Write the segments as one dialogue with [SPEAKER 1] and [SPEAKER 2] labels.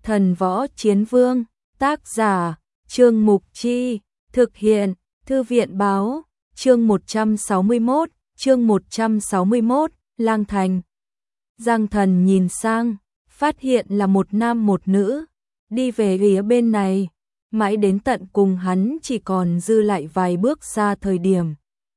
[SPEAKER 1] Thần Võ Chiến Vương, tác giả, Trương Mục Chi, thực hiện, Thư viện Báo, chương 161, Lang Thành. Giang Thần nhìn sang, phát hiện là một nam một nữ, đi về phía bên này, mãi đến tận cùng hắn chỉ còn dư lại vài bước xa thời điểm.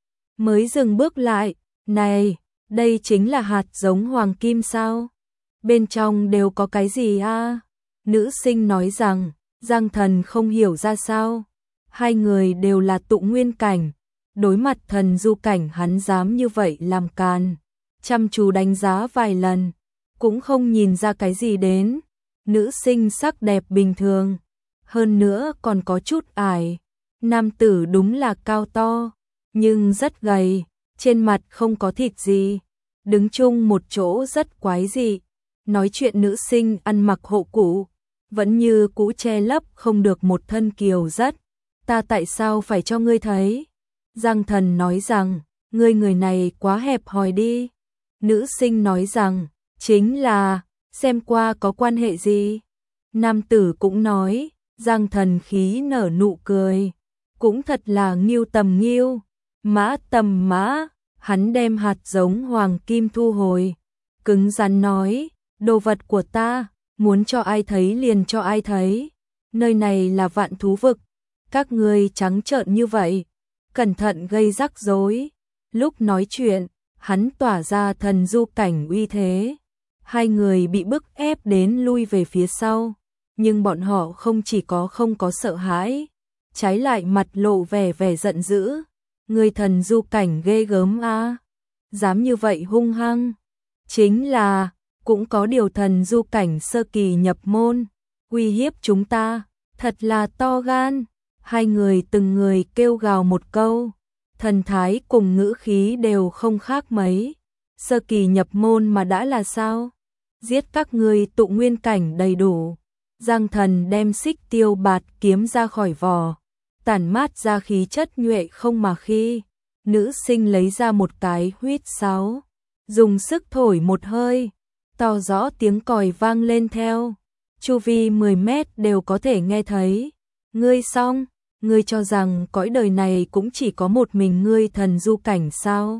[SPEAKER 1] Mới dừng bước lại, này, đây chính là hạt giống hoàng kim sao? Bên trong đều có cái gì a? Nữ sinh nói rằng, Giang Thần không hiểu ra sao. Hai người đều là tụ nguyên cảnh, đối mặt thần du cảnh hắn dám như vậy làm càn. Chăm chú đánh giá vài lần, cũng không nhìn ra cái gì đến. Nữ sinh sắc đẹp bình thường, hơn nữa còn có chút ải. Nam tử đúng là cao to, nhưng rất gầy, trên mặt không có thịt gì. Đứng chung một chỗ rất quái dị. Nói chuyện nữ sinh ăn mặc hộ cụ, vẫn như cũ che lấp không được một thân kiều rất. Ta tại sao phải cho ngươi thấy? Giang Thần nói rằng, ngươi người này quá hẹp hòi đi. Nữ sinh nói rằng, chính là, xem qua có quan hệ gì? Nam tử cũng nói, Giang Thần khí nở nụ cười, cũng thật là nghiêu tầm nghiêu, mã tầm mã. Hắn đem hạt giống hoàng kim thu hồi, cứng rắn nói, đồ vật của ta, muốn cho ai thấy liền cho ai thấy. Nơi này là vạn thú vực, các ngươi trắng trợn như vậy, cẩn thận gây rắc rối. Lúc nói chuyện, hắn tỏa ra thần du cảnh uy thế. Hai người bị bức ép đến lui về phía sau, nhưng bọn họ không chỉ có không có sợ hãi, trái lại mặt lộ vẻ vẻ giận dữ. Người thần du cảnh ghê gớm a, dám như vậy hung hăng. Chính là, cũng có điều thần du cảnh sơ kỳ nhập môn, uy hiếp chúng ta, thật là to gan. Hai người từng người kêu gào một câu, thần thái cùng ngữ khí đều không khác mấy. Sơ kỳ nhập môn mà đã là sao? Giết các ngươi tụ nguyên cảnh đầy đủ. Giang Thần đem xích tiêu bạt kiếm ra khỏi vỏ, tản mát ra khí chất nhuệ không mà khi. Nữ sinh lấy ra một cái huýt sáo, dùng sức thổi một hơi, to rõ tiếng còi vang lên theo. Chu vi 10 mét đều có thể nghe thấy. Ngươi xong, ngươi cho rằng cõi đời này cũng chỉ có một mình ngươi thần du cảnh sao?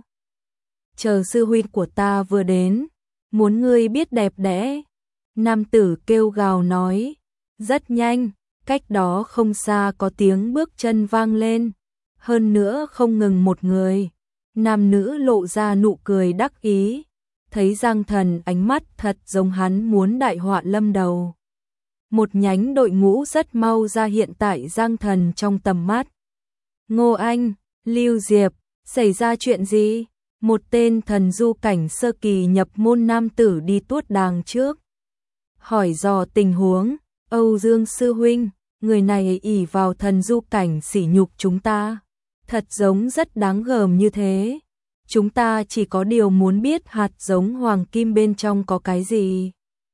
[SPEAKER 1] Chờ sư huynh của ta vừa đến, muốn ngươi biết đẹp đẽ. Nam tử kêu gào nói, rất nhanh. Cách đó không xa có tiếng bước chân vang lên, hơn nữa không ngừng một người. Nam nữ lộ ra nụ cười đắc ý, thấy Giang Thần ánh mắt thật giống hắn muốn đại họa lâm đầu. Một nhánh đội ngũ rất mau ra hiện tại Giang Thần trong tầm mắt. Ngô Anh, Lưu Diệp, xảy ra chuyện gì? Một tên thần du cảnh sơ kỳ nhập môn nam tử đi tuốt đàng trước, hỏi dò tình huống. Âu Dương sư huynh, người này ỷ vào thần du cảnh sỉ nhục chúng ta, thật giống rất đáng gờm như thế. Chúng ta chỉ có điều muốn biết hạt giống hoàng kim bên trong có cái gì.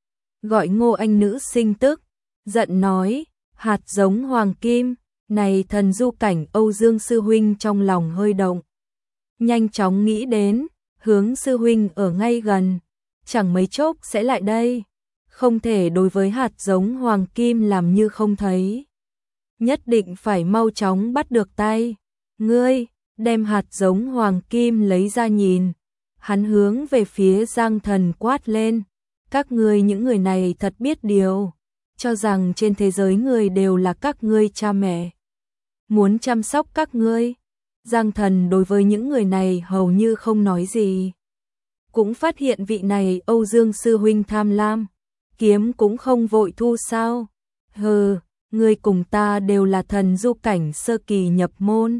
[SPEAKER 1] Gọi Ngô Anh nữ sinh tức, giận nói, hạt giống hoàng kim, này thần du cảnh. Âu Dương sư huynh trong lòng hơi động, nhanh chóng nghĩ đến, hướng sư huynh ở ngay gần, chẳng mấy chốc sẽ lại đây. Không thể đối với hạt giống hoàng kim làm như không thấy, nhất định phải mau chóng bắt được tay. Ngươi, đem hạt giống hoàng kim lấy ra nhìn. Hắn hướng về phía Giang Thần quát lên, các ngươi những người này thật biết điều, cho rằng trên thế giới người đều là các ngươi cha mẹ, muốn chăm sóc các ngươi. Giang Thần đối với những người này hầu như không nói gì, cũng phát hiện vị này Âu Dương sư huynh tham lam, kiếm cũng không vội thu sao? Hừ, ngươi cùng ta đều là thần du cảnh sơ kỳ nhập môn,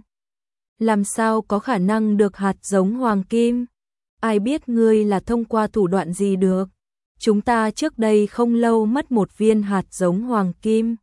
[SPEAKER 1] làm sao có khả năng được hạt giống hoàng kim? Ai biết ngươi là thông qua thủ đoạn gì được? Chúng ta trước đây không lâu mất một viên hạt giống hoàng kim,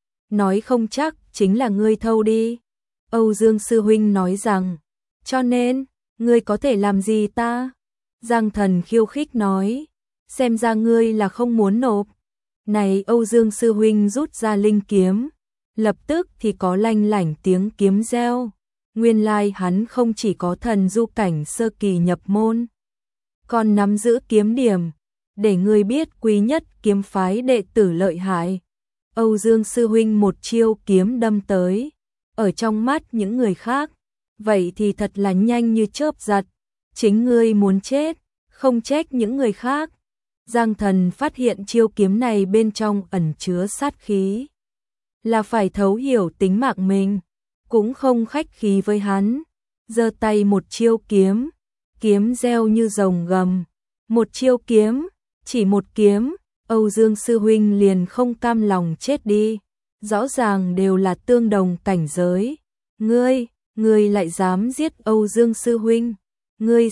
[SPEAKER 1] nói không chắc chính là ngươi thâu đi. Âu Dương sư huynh nói rằng, cho nên, ngươi có thể làm gì ta? Giang Thần khiêu khích nói, xem ra ngươi là không muốn nộp. Này Âu Dương sư huynh rút ra linh kiếm, lập tức thì có lanh lảnh tiếng kiếm reo. Nguyên lai hắn không chỉ có thần du cảnh sơ kỳ nhập môn, còn nắm giữ kiếm điểm. để ngươi biết quý nhất kiếm phái đệ tử lợi hại. Âu Dương sư huynh một chiêu kiếm đâm tới, ở trong mắt những người khác, vậy thì thật là nhanh như chớp giật, chính ngươi muốn chết, không trách những người khác. Giang Thần phát hiện chiêu kiếm này bên trong ẩn chứa sát khí, là phải thấu hiểu tính mạng mình, cũng không khách khí với hắn, giơ tay một chiêu kiếm, kiếm reo như rồng gầm, một chiêu kiếm, chỉ một kiếm, Âu Dương sư huynh liền không cam lòng chết đi, rõ ràng đều là tương đồng cảnh giới. Ngươi lại dám giết Âu Dương sư huynh, ngươi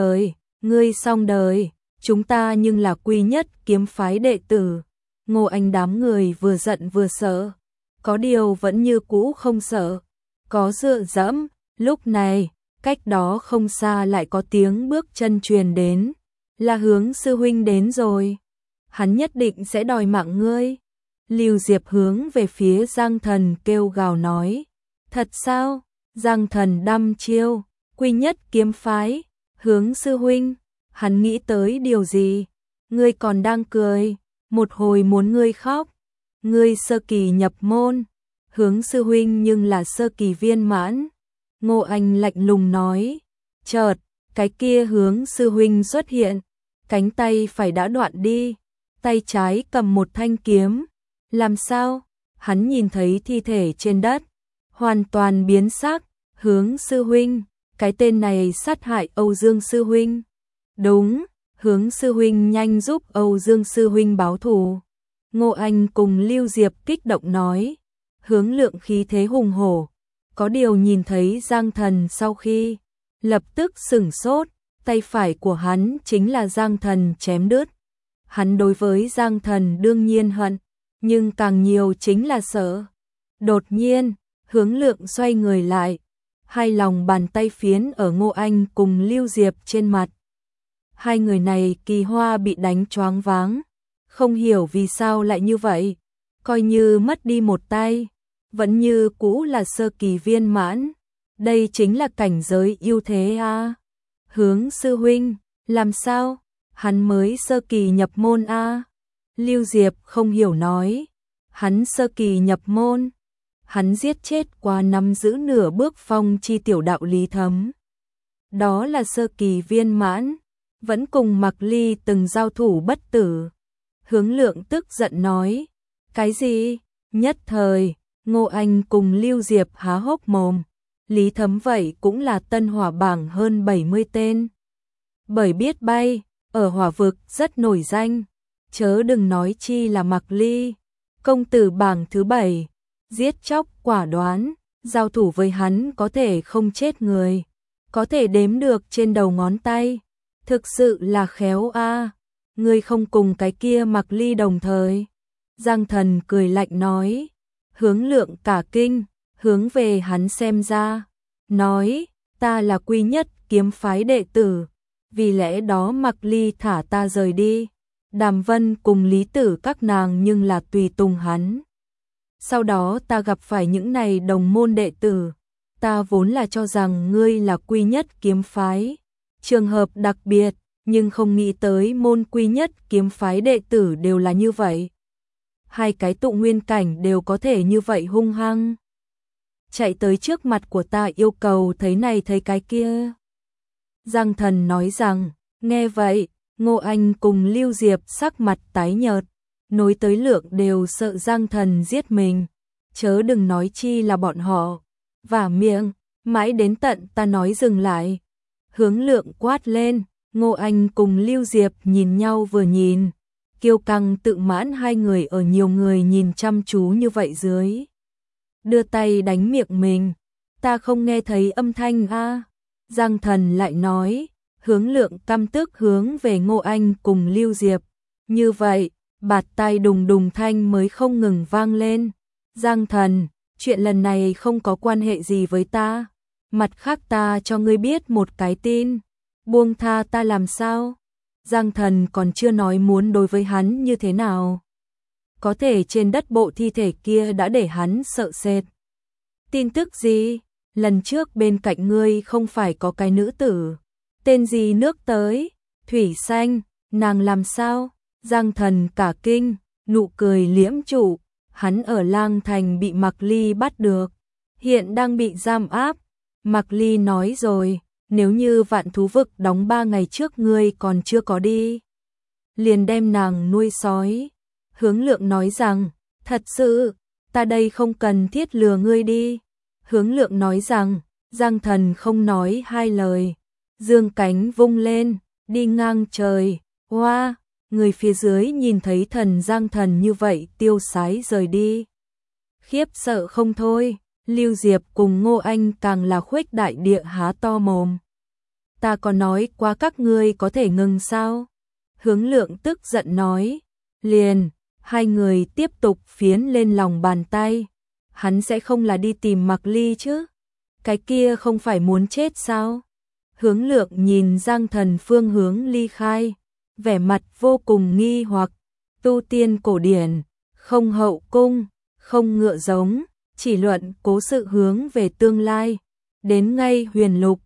[SPEAKER 1] xong đời, chúng ta nhưng là quý nhất kiếm phái đệ tử. Ngô Anh đám người vừa giận vừa sợ, có điều vẫn như cũ không sợ, có dựa dẫm. Lúc này, cách đó không xa lại có tiếng bước chân truyền đến, là Hướng sư huynh đến rồi, hắn nhất định sẽ đòi mạng ngươi. Lưu Diệp hướng về phía Giang Thần kêu gào nói, thật sao? Giang Thần đăm chiêu, quý nhất kiếm phái, Hướng sư huynh, hắn nghĩ tới điều gì? Ngươi còn đang cười, một hồi muốn ngươi khóc. Ngươi sơ kỳ nhập môn, Hướng sư huynh nhưng là sơ kỳ viên mãn. Ngô Anh lạnh lùng nói, chợt, cái kia Hướng sư huynh xuất hiện, cánh tay phải đã đoạn đi, tay trái cầm một thanh kiếm. Làm sao? Hắn nhìn thấy thi thể trên đất, hoàn toàn biến sắc. Hướng sư huynh, cái tên này sát hại Âu Dương sư huynh. Đúng, Hướng sư huynh nhanh giúp Âu Dương sư huynh báo thù. Ngô Anh cùng Lưu Diệp kích động nói, Hướng Lượng khí thế hùng hổ, có điều nhìn thấy Giang Thần sau khi, lập tức sửng sốt, tay phải của hắn chính là Giang Thần chém đứt. Hắn đối với Giang Thần đương nhiên hận, nhưng càng nhiều chính là sợ. Đột nhiên, Hướng Lượng xoay người lại, hai lòng bàn tay phiến ở Ngô Anh cùng Lưu Diệp trên mặt. Hai người này kỳ hoa bị đánh choáng váng, không hiểu vì sao lại như vậy, coi như mất đi một tay, vẫn như cũ là sơ kỳ viên mãn, đây chính là cảnh giới ưu thế a. Hướng sư huynh, làm sao? Hắn mới sơ kỳ nhập môn a. Lưu Diệp không hiểu nói, hắn sơ kỳ nhập môn, hắn giết chết qua nắm giữ nửa bước phong chi tiểu đạo Lý Thấm. Đó là sơ kỳ viên mãn, vẫn cùng Mạc Ly từng giao thủ bất tử. Hướng Lượng tức giận nói, cái gì? Nhất thời, Ngô Anh cùng Lưu Diệp há hốc mồm, Lý Thấm vậy cũng là tân hỏa bảng hơn 70 tên. Bởi biết bay, ở hỏa vực rất nổi danh, chớ đừng nói chi là Mạc Ly, công tử bảng thứ 7, giết chóc quả đoán, giao thủ với hắn có thể không chết người, có thể đếm được trên đầu ngón tay, thực sự là khéo a. Ngươi không cùng cái kia Mạc Ly đồng thời. Giang Thần cười lạnh nói, Hướng Lượng cả kinh, hướng về hắn xem ra, nói, ta là quý nhất kiếm phái đệ tử, vì lẽ đó Mạc Ly thả ta rời đi, Đàm Vân cùng Lý Tử các nàng nhưng là tùy tùng hắn. Sau đó ta gặp phải những này đồng môn đệ tử, ta vốn là cho rằng ngươi là quý nhất kiếm phái, trường hợp đặc biệt, nhưng không nghĩ tới môn quý nhất kiếm phái đệ tử đều là như vậy. Hai cái tụ nguyên cảnh đều có thể như vậy hung hăng, chạy tới trước mặt của ta yêu cầu thấy này thấy cái kia. Giang Thần nói rằng, nghe vậy, Ngô Anh cùng Lưu Diệp sắc mặt tái nhợt, nối tới Lượng đều sợ Giang Thần giết mình, chớ đừng nói chi là bọn họ. Vả miệng, mãi đến tận ta nói dừng lại. Hướng Lượng quát lên, Ngô Anh cùng Lưu Diệp nhìn nhau vừa nhìn, kiêu căng tự mãn hai người ở nhiều người nhìn chăm chú như vậy dưới. Đưa tay đánh miệng mình, ta không nghe thấy âm thanh a. Giang Thần lại nói, Hướng Lượng căm tức hướng về Ngô Anh cùng Lưu Diệp. Như vậy, bạt tai đùng đùng thanh mới không ngừng vang lên. Giang Thần, chuyện lần này không có quan hệ gì với ta. Mặt khác ta cho ngươi biết một cái tin. Buông tha ta làm sao? Giang Thần còn chưa nói muốn đối với hắn như thế nào. Có thể trên đất bộ thi thể kia đã để hắn sợ sệt. Tin tức gì? Lần trước bên cạnh ngươi không phải có cái nữ tử. Tên gì nước tới? Thủy Xanh, nàng làm sao? Giang Thần cả kinh, nụ cười liễm trụ, hắn ở Lang Thành bị Mạc Ly bắt được, hiện đang bị giam áp. Mạc Ly nói rồi, nếu như Vạn Thú Vực đóng 3 ngày trước ngươi còn chưa có đi, liền đem nàng nuôi sói. Hướng Lượng nói rằng, thật sự, ta đây không cần thiết lừa ngươi đi. Hướng Lượng nói rằng, Giang Thần không nói hai lời, dương cánh vung lên, đi ngang trời. Hoa, người phía dưới nhìn thấy thần Giang Thần như vậy tiêu sái rời đi, khiếp sợ không thôi. Lưu Diệp cùng Ngô Anh càng là khuếch đại địa há to mồm. Ta có nói quá các ngươi có thể ngừng sao? Hướng Lượng tức giận nói. Liền, hai người tiếp tục phiến lên lòng bàn tay. Hắn sẽ không là đi tìm Mạc Ly chứ? Cái kia không phải muốn chết sao? Hướng Lượng nhìn Giang Thần phương hướng ly khai, vẻ mặt vô cùng nghi hoặc. Tu tiên cổ điển, không hậu cung, không ngựa giống, chỉ luận cố sự hướng về tương lai. Đến ngay Huyền Lục,